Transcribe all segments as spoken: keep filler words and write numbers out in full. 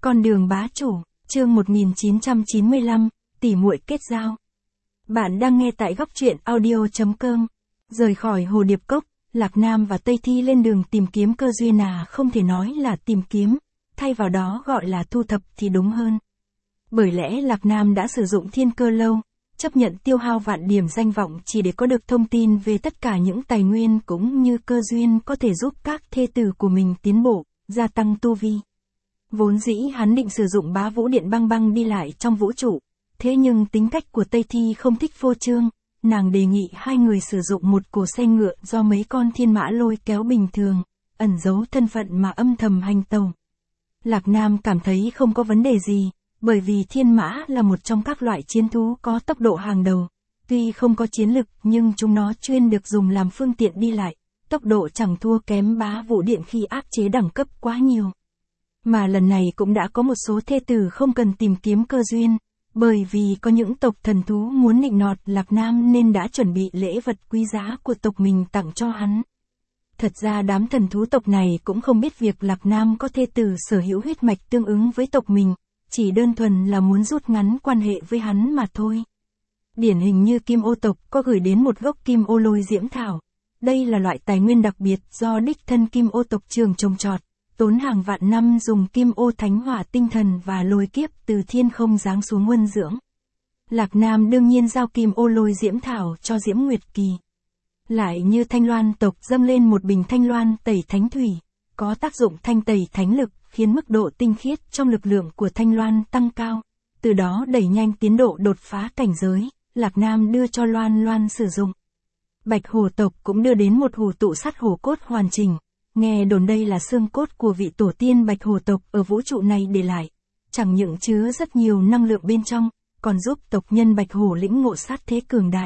Con đường bá chủ, chương một nghìn chín trăm chín mươi lăm, tỉ muội kết giao. Bạn đang nghe tại góc truyện audio chấm com. Rời khỏi Hồ Điệp Cốc, Lạc Nam và Tây Thi lên đường tìm kiếm cơ duyên à, không thể nói là tìm kiếm, thay vào đó gọi là thu thập thì đúng hơn. Bởi lẽ Lạc Nam đã sử dụng thiên cơ lâu, chấp nhận tiêu hao vạn điểm danh vọng chỉ để có được thông tin về tất cả những tài nguyên cũng như cơ duyên có thể giúp các thê tử của mình tiến bộ, gia tăng tu vi. Vốn dĩ hắn định sử dụng bá vũ điện băng băng đi lại trong vũ trụ, thế nhưng tính cách của Tây Thi không thích phô trương, nàng đề nghị hai người sử dụng một cổ xe ngựa do mấy con thiên mã lôi kéo bình thường, ẩn giấu thân phận mà âm thầm hành tàu. Lạc Nam cảm thấy không có vấn đề gì, bởi vì thiên mã là một trong các loại chiến thú có tốc độ hàng đầu, tuy không có chiến lực nhưng chúng nó chuyên được dùng làm phương tiện đi lại, tốc độ chẳng thua kém bá vũ điện khi áp chế đẳng cấp quá nhiều. Mà lần này cũng đã có một số thê tử không cần tìm kiếm cơ duyên, bởi vì có những tộc thần thú muốn nịnh nọt Lạc Nam nên đã chuẩn bị lễ vật quý giá của tộc mình tặng cho hắn. Thật ra đám thần thú tộc này cũng không biết việc Lạc Nam có thê tử sở hữu huyết mạch tương ứng với tộc mình, chỉ đơn thuần là muốn rút ngắn quan hệ với hắn mà thôi. Điển hình như Kim Ô tộc có gửi đến một gốc Kim Ô lôi diễm thảo. Đây là loại tài nguyên đặc biệt do đích thân Kim Ô tộc trường trồng trọt, tốn hàng vạn năm dùng Kim Ô thánh hỏa tinh thần và lôi kiếp từ thiên không giáng xuống huân dưỡng. Lạc Nam đương nhiên giao Kim Ô lôi diễm thảo cho Diễm Nguyệt Kỳ. Lại như Thanh Loan tộc dâng lên một bình Thanh Loan tẩy thánh thủy, có tác dụng thanh tẩy thánh lực, khiến mức độ tinh khiết trong lực lượng của Thanh Loan tăng cao, từ đó đẩy nhanh tiến độ đột phá cảnh giới. Lạc Nam đưa cho Loan Loan sử dụng. Bạch Hổ tộc cũng đưa đến một hổ tụ sắt hổ cốt hoàn chỉnh, nghe đồn đây là xương cốt của vị tổ tiên Bạch Hổ tộc ở vũ trụ này để lại, chẳng những chứa rất nhiều năng lượng bên trong, còn giúp tộc nhân Bạch Hổ lĩnh ngộ sát thế cường đại.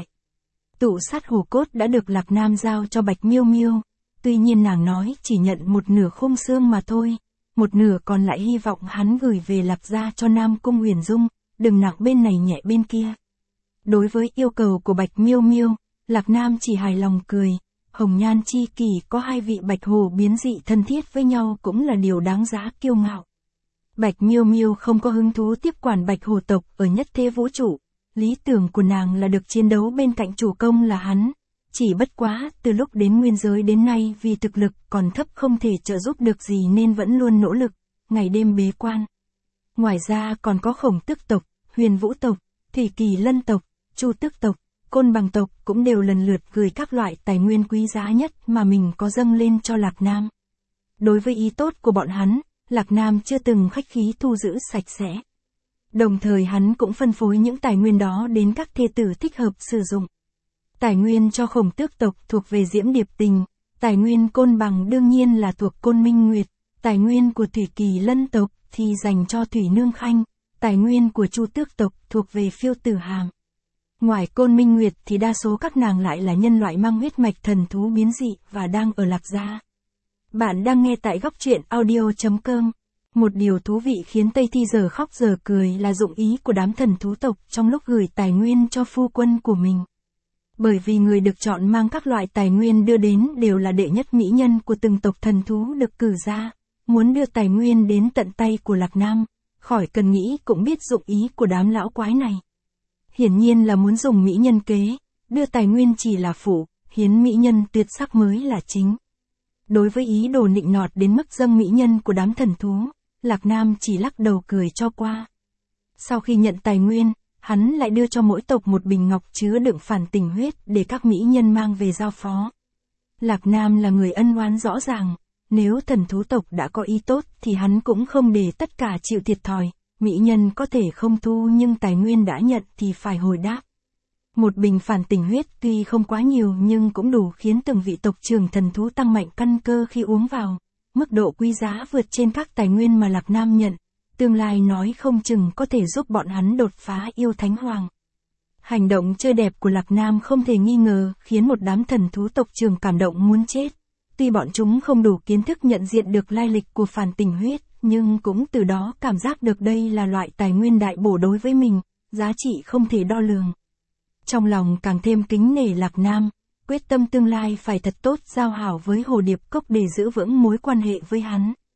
Tụ sắt hổ cốt đã được Lạc Nam giao cho Bạch Miêu Miêu, tuy nhiên nàng nói chỉ nhận một nửa khung xương mà thôi, một nửa còn lại hy vọng hắn gửi về Lạc gia cho Nam Cung Huyền Dung, đừng nặng bên này nhẹ bên kia. Đối với yêu cầu của Bạch Miêu Miêu, Lạc Nam chỉ hài lòng cười, hồng nhan chi kỷ có hai vị Bạch Hổ biến dị thân thiết với nhau cũng là điều đáng giá kiêu ngạo. Bạch Miêu Miêu không có hứng thú tiếp quản Bạch Hổ tộc ở nhất thế vũ trụ, lý tưởng của nàng là được chiến đấu bên cạnh chủ công là hắn, chỉ bất quá từ lúc đến nguyên giới đến nay vì thực lực còn thấp không thể trợ giúp được gì nên vẫn luôn nỗ lực, ngày đêm bế quan. Ngoài ra còn có Khổng Tước tộc, Huyền Vũ tộc, Thủy Kỳ Lân tộc, Chu Tước tộc, Côn Bằng tộc cũng đều lần lượt gửi các loại tài nguyên quý giá nhất mà mình có dâng lên cho Lạc Nam. Đối với ý tốt của bọn hắn, Lạc Nam chưa từng khách khí thu giữ sạch sẽ. Đồng thời hắn cũng phân phối những tài nguyên đó đến các thê tử thích hợp sử dụng. Tài nguyên cho Khổng Tước tộc thuộc về Diễm Điệp Tình, tài nguyên Côn Bằng đương nhiên là thuộc Côn Minh Nguyệt, tài nguyên của Thủy Kỳ Lân tộc thì dành cho Thủy Nương Khanh, tài nguyên của Chu Tước tộc thuộc về Phiêu Tử Hàm. Ngoài Côn Minh Nguyệt thì đa số các nàng lại là nhân loại mang huyết mạch thần thú biến dị và đang ở Lạc gia. Bạn đang nghe tại góc truyện audio chấm com. Một điều thú vị khiến Tây Thi giờ khóc giờ cười là dụng ý của đám thần thú tộc trong lúc gửi tài nguyên cho phu quân của mình. Bởi vì người được chọn mang các loại tài nguyên đưa đến đều là đệ nhất mỹ nhân của từng tộc thần thú được cử ra, muốn đưa tài nguyên đến tận tay của Lạc Nam, khỏi cần nghĩ cũng biết dụng ý của đám lão quái này. Hiển nhiên là muốn dùng mỹ nhân kế, đưa tài nguyên chỉ là phụ, hiến mỹ nhân tuyệt sắc mới là chính. Đối với ý đồ nịnh nọt đến mức dâng mỹ nhân của đám thần thú, Lạc Nam chỉ lắc đầu cười cho qua. Sau khi nhận tài nguyên, hắn lại đưa cho mỗi tộc một bình ngọc chứa đựng phản tình huyết để các mỹ nhân mang về giao phó. Lạc Nam là người ân oán rõ ràng, nếu thần thú tộc đã có ý tốt thì hắn cũng không để tất cả chịu thiệt thòi. Mỹ nhân có thể không thu nhưng tài nguyên đã nhận thì phải hồi đáp. Một bình phản tình huyết tuy không quá nhiều nhưng cũng đủ khiến từng vị tộc trưởng thần thú tăng mạnh căn cơ khi uống vào. Mức độ quý giá vượt trên các tài nguyên mà Lạc Nam nhận, tương lai nói không chừng có thể giúp bọn hắn đột phá yêu thánh hoàng. Hành động chơi đẹp của Lạc Nam không thể nghi ngờ khiến một đám thần thú tộc trưởng cảm động muốn chết. Tuy bọn chúng không đủ kiến thức nhận diện được lai lịch của phản tình huyết, nhưng cũng từ đó cảm giác được đây là loại tài nguyên đại bổ đối với mình, giá trị không thể đo lường. Trong lòng càng thêm kính nể Lạc Nam, quyết tâm tương lai phải thật tốt giao hảo với Hồ Điệp Cốc để giữ vững mối quan hệ với hắn.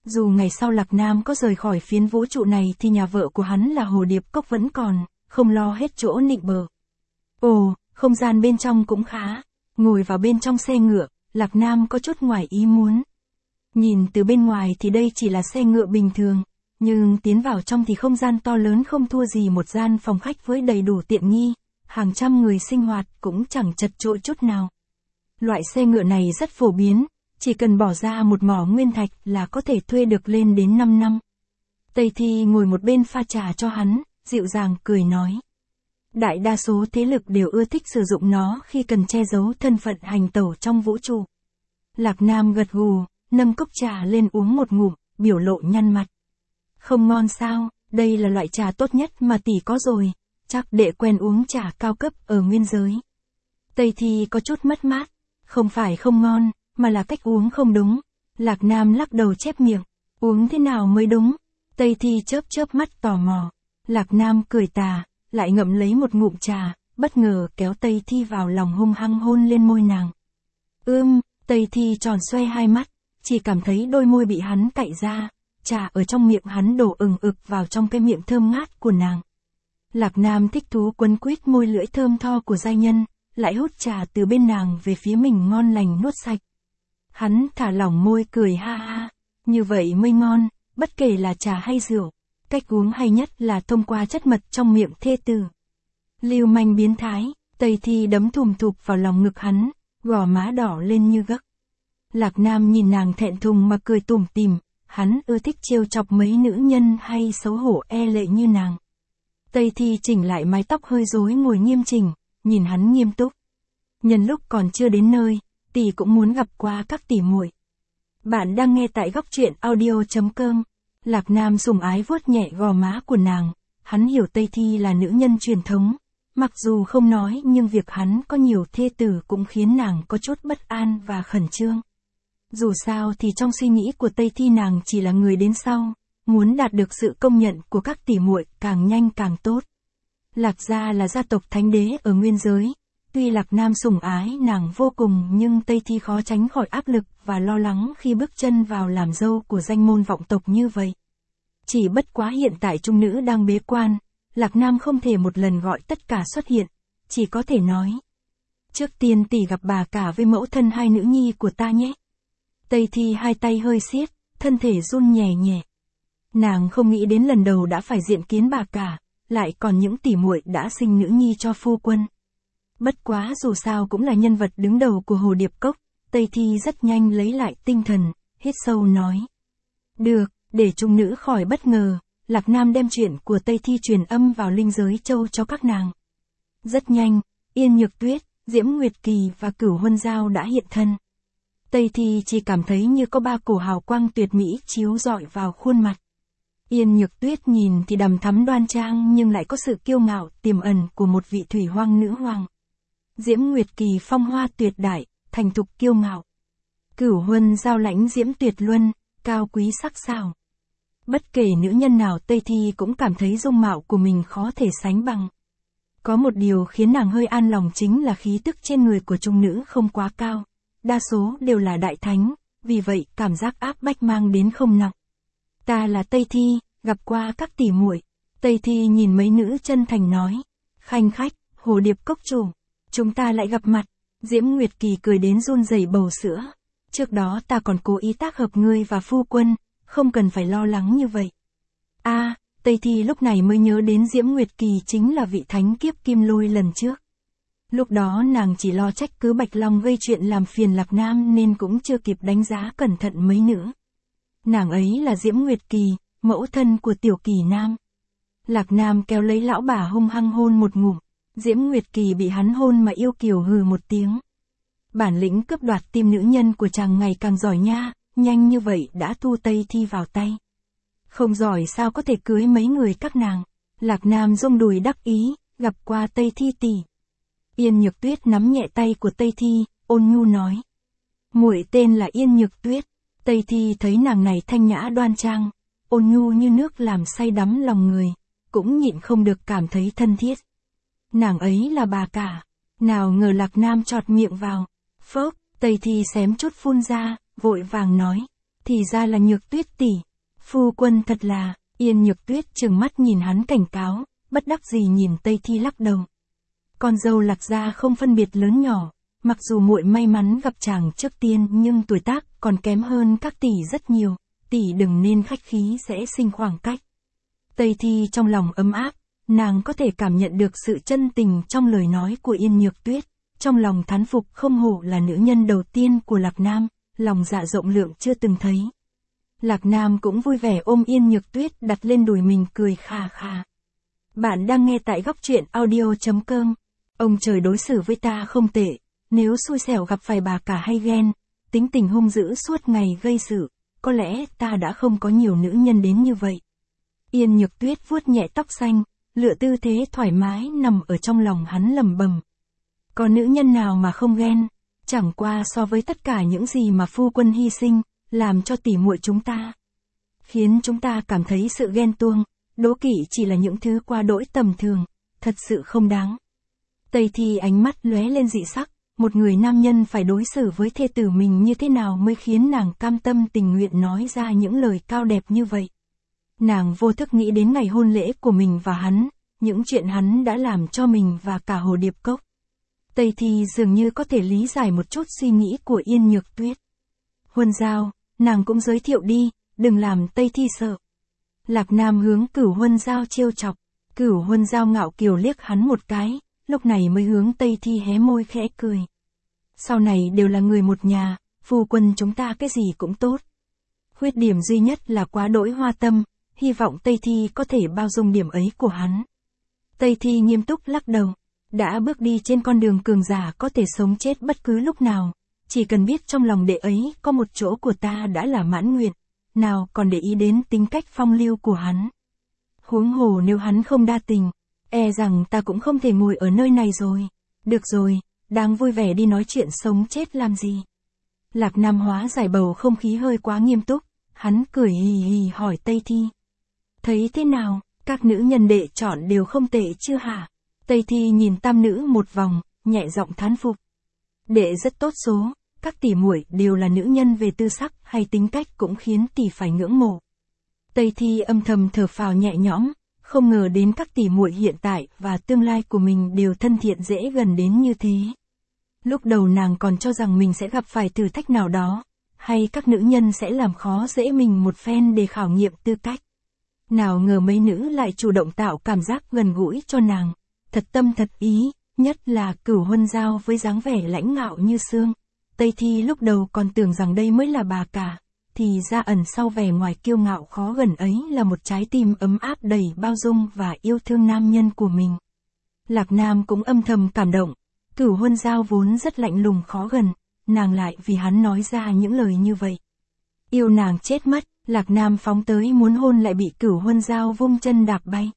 Dù ngày sau Lạc Nam có rời khỏi phiến vũ trụ này thì nhà vợ của hắn là Hồ Điệp Cốc vẫn còn, không lo hết chỗ nịnh bợ. Ồ, không gian bên trong cũng khá. Ngồi vào bên trong xe ngựa, Lạc Nam có chút ngoài ý muốn. Nhìn từ bên ngoài thì đây chỉ là xe ngựa bình thường, nhưng tiến vào trong thì không gian to lớn không thua gì một gian phòng khách với đầy đủ tiện nghi, hàng trăm người sinh hoạt cũng chẳng chật chội chút nào. Loại xe ngựa này rất phổ biến, chỉ cần bỏ ra một mỏ nguyên thạch là có thể thuê được lên đến năm năm. Tây Thi ngồi một bên pha trà cho hắn, dịu dàng cười nói. Đại đa số thế lực đều ưa thích sử dụng nó khi cần che giấu thân phận hành tẩu trong vũ trụ. Lạc Nam gật gù, nâng cốc trà lên uống một ngụm, biểu lộ nhăn mặt. Không ngon sao, đây là loại trà tốt nhất mà tỷ có rồi, chắc đệ quen uống trà cao cấp ở nguyên giới. Tây Thi có chút mất mát, không phải không ngon, mà là cách uống không đúng. Lạc Nam lắc đầu chép miệng, uống thế nào mới đúng? Tây Thi chớp chớp mắt tò mò. Lạc Nam cười tà, lại ngậm lấy một ngụm trà, bất ngờ kéo Tây Thi vào lòng hung hăng hôn lên môi nàng. Ưm, Tây Thi tròn xoe hai mắt, chỉ cảm thấy đôi môi bị hắn cạy ra, trà ở trong miệng hắn đổ ừng ực vào trong cái miệng thơm ngát của nàng. Lạc Nam thích thú quấn quýt môi lưỡi thơm tho của giai nhân, lại hút trà từ bên nàng về phía mình ngon lành nuốt sạch. Hắn thả lỏng môi cười ha ha, như vậy mới ngon, bất kể là trà hay rượu, cách uống hay nhất là thông qua chất mật trong miệng thê tử. Lưu manh biến thái, Tây Thi đấm thùm thụp vào lòng ngực hắn, gò má đỏ lên như gấc. Lạc Nam nhìn nàng thẹn thùng mà cười tủm tỉm, hắn ưa thích trêu chọc mấy nữ nhân hay xấu hổ e lệ như nàng. Tây Thi chỉnh lại mái tóc hơi rối ngồi nghiêm chỉnh, nhìn hắn nghiêm túc. Nhân lúc còn chưa đến nơi, tỷ cũng muốn gặp qua các tỷ muội. Bạn đang nghe tại góc truyện audio chấm com. Lạc Nam sủng ái vuốt nhẹ gò má của nàng, hắn hiểu Tây Thi là nữ nhân truyền thống, mặc dù không nói nhưng việc hắn có nhiều thê tử cũng khiến nàng có chút bất an và khẩn trương. Dù sao thì trong suy nghĩ của Tây Thi nàng chỉ là người đến sau, muốn đạt được sự công nhận của các tỷ muội càng nhanh càng tốt. Lạc gia là gia tộc thánh đế ở nguyên giới, tuy Lạc Nam sủng ái nàng vô cùng nhưng Tây Thi khó tránh khỏi áp lực và lo lắng khi bước chân vào làm dâu của danh môn vọng tộc như vậy. Chỉ bất quá hiện tại trung nữ đang bế quan, Lạc Nam không thể một lần gọi tất cả xuất hiện, chỉ có thể nói. Trước tiên tỷ gặp bà cả với mẫu thân hai nữ nhi của ta nhé. Tây Thi hai tay hơi siết, thân thể run nhẹ nhẹ. Nàng không nghĩ đến lần đầu đã phải diện kiến bà cả, lại còn những tỷ muội đã sinh nữ nhi cho phu quân. Bất quá dù sao cũng là nhân vật đứng đầu của Hồ Điệp Cốc, Tây Thi rất nhanh lấy lại tinh thần, hít sâu nói. Được, để trung nữ khỏi bất ngờ, Lạc Nam đem chuyện của Tây Thi truyền âm vào linh giới châu cho các nàng. Rất nhanh, Yên Nhược Tuyết, Diễm Nguyệt Kỳ và Cửu Huân Giao đã hiện thân. Tây Thi chỉ cảm thấy như có ba cổ hào quang tuyệt mỹ chiếu rọi vào khuôn mặt. Yên Nhược Tuyết nhìn thì đằm thắm đoan trang nhưng lại có sự kiêu ngạo tiềm ẩn của một vị thủy hoang nữ hoàng. Diễm Nguyệt Kỳ phong hoa tuyệt đại, thành thục kiêu ngạo. Cửu Huân Giao lãnh diễm tuyệt luân, cao quý sắc sảo. Bất kể nữ nhân nào Tây Thi cũng cảm thấy dung mạo của mình khó thể sánh bằng. Có một điều khiến nàng hơi an lòng chính là khí tức trên người của trung nữ không quá cao. Đa số đều là đại thánh, vì vậy cảm giác áp bách mang đến không nặng. Ta là Tây Thi, gặp qua các tỷ muội. Tây Thi nhìn mấy nữ chân thành nói. Khanh khách, Hồ Điệp Cốc chủ. Chúng ta lại gặp mặt. Diễm Nguyệt Kỳ cười đến run rẩy bầu sữa. Trước đó ta còn cố ý tác hợp ngươi và phu quân, không cần phải lo lắng như vậy. A, à, Tây Thi lúc này mới nhớ đến Diễm Nguyệt Kỳ chính là vị thánh kiếp kim lôi lần trước. Lúc đó nàng chỉ lo trách cứ Bạch Long gây chuyện làm phiền Lạc Nam nên cũng chưa kịp đánh giá cẩn thận mấy nữ. Nàng ấy là Diễm Nguyệt Kỳ, mẫu thân của Tiểu Kỳ Nam. Lạc Nam kéo lấy lão bà hung hăng hôn một ngụm, Diễm Nguyệt Kỳ bị hắn hôn mà yêu kiều hừ một tiếng. Bản lĩnh cướp đoạt tim nữ nhân của chàng ngày càng giỏi nha, nhanh như vậy đã thu Tây Thi vào tay. Không giỏi sao có thể cưới mấy người các nàng. Lạc Nam rung đùi đắc ý, gặp qua Tây Thi tỷ. Yên Nhược Tuyết nắm nhẹ tay của Tây Thi, ôn nhu nói. Muội tên là Yên Nhược Tuyết. Tây Thi thấy nàng này thanh nhã đoan trang, ôn nhu như nước làm say đắm lòng người, cũng nhịn không được cảm thấy thân thiết. Nàng ấy là bà cả. Nào ngờ Lạc Nam chọt miệng vào. Phốc, Tây Thi xém chút phun ra, vội vàng nói. thì ra là Nhược Tuyết tỷ. Phu quân thật là, Yên Nhược Tuyết trừng mắt nhìn hắn cảnh cáo, bất đắc dĩ nhìn Tây Thi lắc đầu. Con dâu Lạc gia không phân biệt lớn nhỏ, mặc dù muội may mắn gặp chàng trước tiên nhưng tuổi tác còn kém hơn các tỷ rất nhiều, tỷ đừng nên khách khí sẽ sinh khoảng cách. Tây Thi trong lòng ấm áp, nàng có thể cảm nhận được sự chân tình trong lời nói của Yên Nhược Tuyết, trong lòng thán phục không hổ là nữ nhân đầu tiên của Lạc Nam, lòng dạ rộng lượng chưa từng thấy. Lạc Nam cũng vui vẻ ôm Yên Nhược Tuyết đặt lên đùi mình cười khà khà. Bạn đang nghe tại góc truyện audio chấm com. Ông trời đối xử với ta không tệ, nếu xui xẻo gặp phải bà cả hay ghen, tính tình hung dữ suốt ngày gây sự, có lẽ ta đã không có nhiều nữ nhân đến như vậy. Yên Nhược Tuyết vuốt nhẹ tóc xanh, lựa tư thế thoải mái nằm ở trong lòng hắn lầm bầm. Có nữ nhân nào mà không ghen, chẳng qua so với tất cả những gì mà phu quân hy sinh, làm cho tỉ muội chúng ta, khiến chúng ta cảm thấy sự ghen tuông, đố kỵ chỉ là những thứ qua đỗi tầm thường, thật sự không đáng. Tây Thi ánh mắt lóe lên dị sắc, một người nam nhân phải đối xử với thê tử mình như thế nào mới khiến nàng cam tâm tình nguyện nói ra những lời cao đẹp như vậy. Nàng vô thức nghĩ đến ngày hôn lễ của mình và hắn, những chuyện hắn đã làm cho mình và cả Hồ Điệp Cốc. Tây Thi dường như có thể lý giải một chút suy nghĩ của Yên Nhược Tuyết. Huân Giao, nàng cũng giới thiệu đi, đừng làm Tây Thi sợ. Lạc Nam hướng Cửu Huân Giao trêu chọc, Cửu Huân Giao ngạo kiều liếc hắn một cái, lúc này mới hướng Tây Thi hé môi khẽ cười. Sau này đều là người một nhà, phu quân chúng ta cái gì cũng tốt. Khuyết điểm duy nhất là quá đỗi hoa tâm, hy vọng Tây Thi có thể bao dung điểm ấy của hắn. Tây Thi nghiêm túc lắc đầu, đã bước đi trên con đường cường giả có thể sống chết bất cứ lúc nào, chỉ cần biết trong lòng đệ ấy có một chỗ của ta đã là mãn nguyện, nào còn để ý đến tính cách phong lưu của hắn. Huống hồ nếu hắn không đa tình, e rằng ta cũng không thể ngồi ở nơi này rồi. Được rồi, đang vui vẻ đi nói chuyện sống chết làm gì. Lạc Nam hóa giải bầu không khí hơi quá nghiêm túc, hắn cười hì hì hỏi Tây Thi. Thấy thế nào, các nữ nhân đệ chọn đều không tệ chưa hả? Tây Thi nhìn tam nữ một vòng, nhẹ giọng thán phục. Đệ rất tốt số, các tỷ muội đều là nữ nhân về tư sắc hay tính cách cũng khiến tỷ phải ngưỡng mộ. Tây Thi âm thầm thở phào nhẹ nhõm, không ngờ đến các tỷ muội hiện tại và tương lai của mình đều thân thiện dễ gần đến như thế. Lúc đầu nàng còn cho rằng mình sẽ gặp phải thử thách nào đó, hay các nữ nhân sẽ làm khó dễ mình một phen để khảo nghiệm tư cách. Nào ngờ mấy nữ lại chủ động tạo cảm giác gần gũi cho nàng, thật tâm thật ý, nhất là Cửu Huân Giao với dáng vẻ lãnh ngạo như xương. Tây Thi lúc đầu còn tưởng rằng đây mới là bà cả, thì ra ẩn sau vẻ ngoài kiêu ngạo khó gần ấy là một trái tim ấm áp đầy bao dung và yêu thương nam nhân của mình. Lạc Nam cũng âm thầm cảm động, Cửu Huân Giao vốn rất lạnh lùng khó gần, nàng lại vì hắn nói ra những lời như vậy. Yêu nàng chết mất, Lạc Nam phóng tới muốn hôn lại bị Cửu Huân Giao vung chân đạp bay.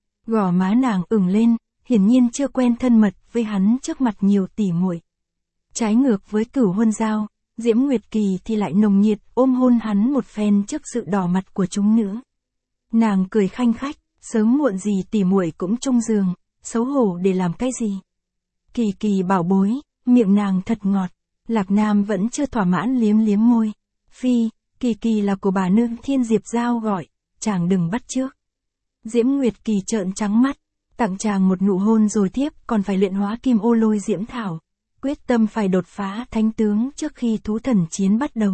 Gò má nàng ửng lên, hiển nhiên chưa quen thân mật với hắn trước mặt nhiều tỷ muội. Trái ngược với Cửu Huân Giao, Diễm Nguyệt Kỳ thì lại nồng nhiệt ôm hôn hắn một phen trước sự đỏ mặt của chúng nữ. Nàng cười khanh khách, sớm muộn gì tỷ muội cũng chung giường, xấu hổ để làm cái gì. Kỳ Kỳ bảo bối, miệng nàng thật ngọt, Lạc Nam vẫn chưa thỏa mãn liếm liếm môi. Phi, Kỳ Kỳ là của bà nương Thiên Diệp Giao gọi, chàng đừng bắt chước. Diễm Nguyệt Kỳ trợn trắng mắt, tặng chàng một nụ hôn rồi tiếp còn phải luyện hóa kim ô lôi diễm thảo. Quyết tâm phải đột phá thánh tướng trước khi thú thần chiến bắt đầu.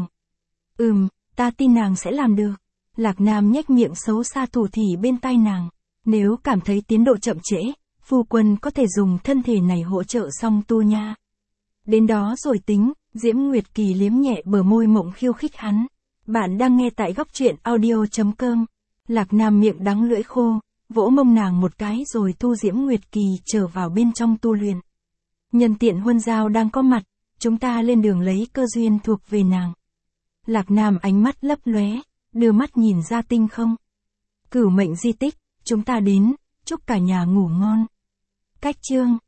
Ừm, ta tin nàng sẽ làm được. Lạc Nam nhếch miệng xấu xa thủ thỉ bên tai nàng. Nếu cảm thấy tiến độ chậm trễ, phu quân có thể dùng thân thể này hỗ trợ song tu nha. Đến đó rồi tính, Diễm Nguyệt Kỳ liếm nhẹ bờ môi mộng khiêu khích hắn. Bạn đang nghe tại góc truyện audio chấm com. Lạc Nam miệng đắng lưỡi khô, vỗ mông nàng một cái rồi thu Diễm Nguyệt Kỳ trở vào bên trong tu luyện. Nhân tiện Huân Giao đang có mặt, chúng ta lên đường lấy cơ duyên thuộc về nàng. Lạc Nam ánh mắt lấp lóe, đưa mắt nhìn ra tinh không. Cửu mệnh di tích, chúng ta đến, chúc cả nhà ngủ ngon. Cách chương